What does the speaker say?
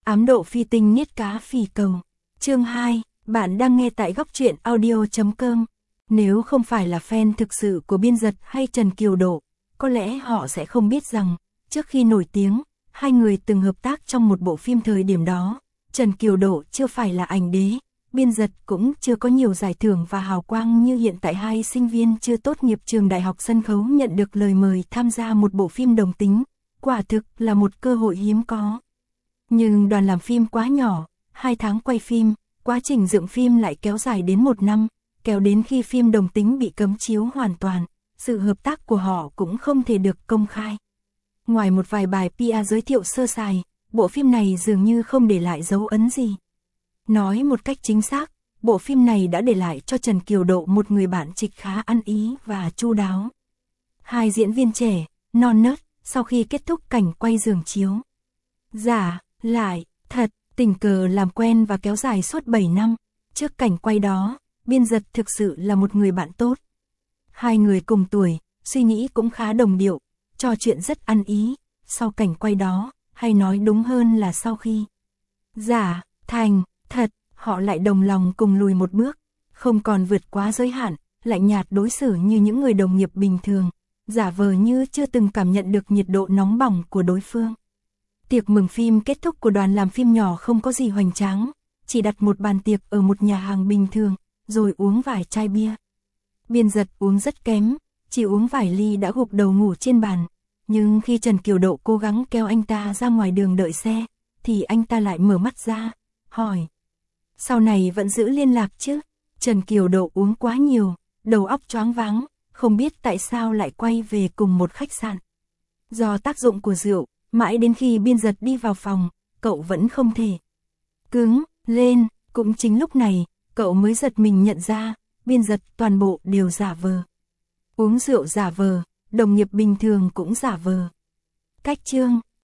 Ám độ phi tinh niết cá phì cầu. Chương 2, bạn đang nghe tại góc truyện audio.com. Nếu không phải là fan thực sự của Biên Dật hay Trần Kiều Độ, có lẽ họ sẽ không biết rằng, trước khi nổi tiếng, hai người từng hợp tác trong một bộ phim thời điểm đó. Trần Kiều Độ chưa phải là ảnh đế, Biên Dật cũng chưa có nhiều giải thưởng và hào quang như hiện tại. Hai sinh viên chưa tốt nghiệp trường đại học sân khấu nhận được lời mời tham gia một bộ phim đồng tính, quả thực là một cơ hội hiếm có. Nhưng đoàn làm phim quá nhỏ, 2 tháng quay phim, quá trình dựng phim lại kéo dài đến 1 năm, kéo đến khi phim đồng tính bị cấm chiếu hoàn toàn, sự hợp tác của họ cũng không thể được công khai. Ngoài một vài bài PR giới thiệu sơ sài, bộ phim này dường như không để lại dấu ấn gì. Nói một cách chính xác, bộ phim này đã để lại cho Trần Kiều Độ một người bạn trịch khá ăn ý và chu đáo. Hai diễn viên trẻ, non nớt, sau khi kết thúc cảnh quay giường chiếu. Giả, lại, thật, tình cờ làm quen và kéo dài suốt 7 năm. Trước cảnh quay đó, Biên Dật thực sự là một người bạn tốt. Hai người cùng tuổi, suy nghĩ cũng khá đồng điệu, trò chuyện rất ăn ý. Sau cảnh quay đó, hay nói đúng hơn là sau khi giả, thành, thật, họ lại đồng lòng cùng lùi một bước, không còn vượt quá giới hạn, lạnh nhạt đối xử như những người đồng nghiệp bình thường, giả vờ như chưa từng cảm nhận được nhiệt độ nóng bỏng của đối phương. Tiệc mừng phim kết thúc của đoàn làm phim nhỏ không có gì hoành tráng, chỉ đặt một bàn tiệc ở một nhà hàng bình thường, rồi uống vài chai bia. Biên Dật uống rất kém, chỉ uống vài ly đã gục đầu ngủ trên bàn, nhưng khi Trần Kiều Độ cố gắng kéo anh ta ra ngoài đường đợi xe, thì anh ta lại mở mắt ra, hỏi: "Sau này vẫn giữ liên lạc chứ?" Trần Kiều Độ uống quá nhiều, đầu óc choáng váng, không biết tại sao lại quay về cùng một khách sạn. Do tác dụng của rượu, mãi đến khi Biên Dật đi vào phòng, cậu vẫn không thể cứng lên. Cũng chính lúc này, cậu mới giật mình nhận ra, Biên Dật toàn bộ đều giả vờ. Uống rượu giả vờ, đồng nghiệp bình thường cũng giả vờ. Cách chương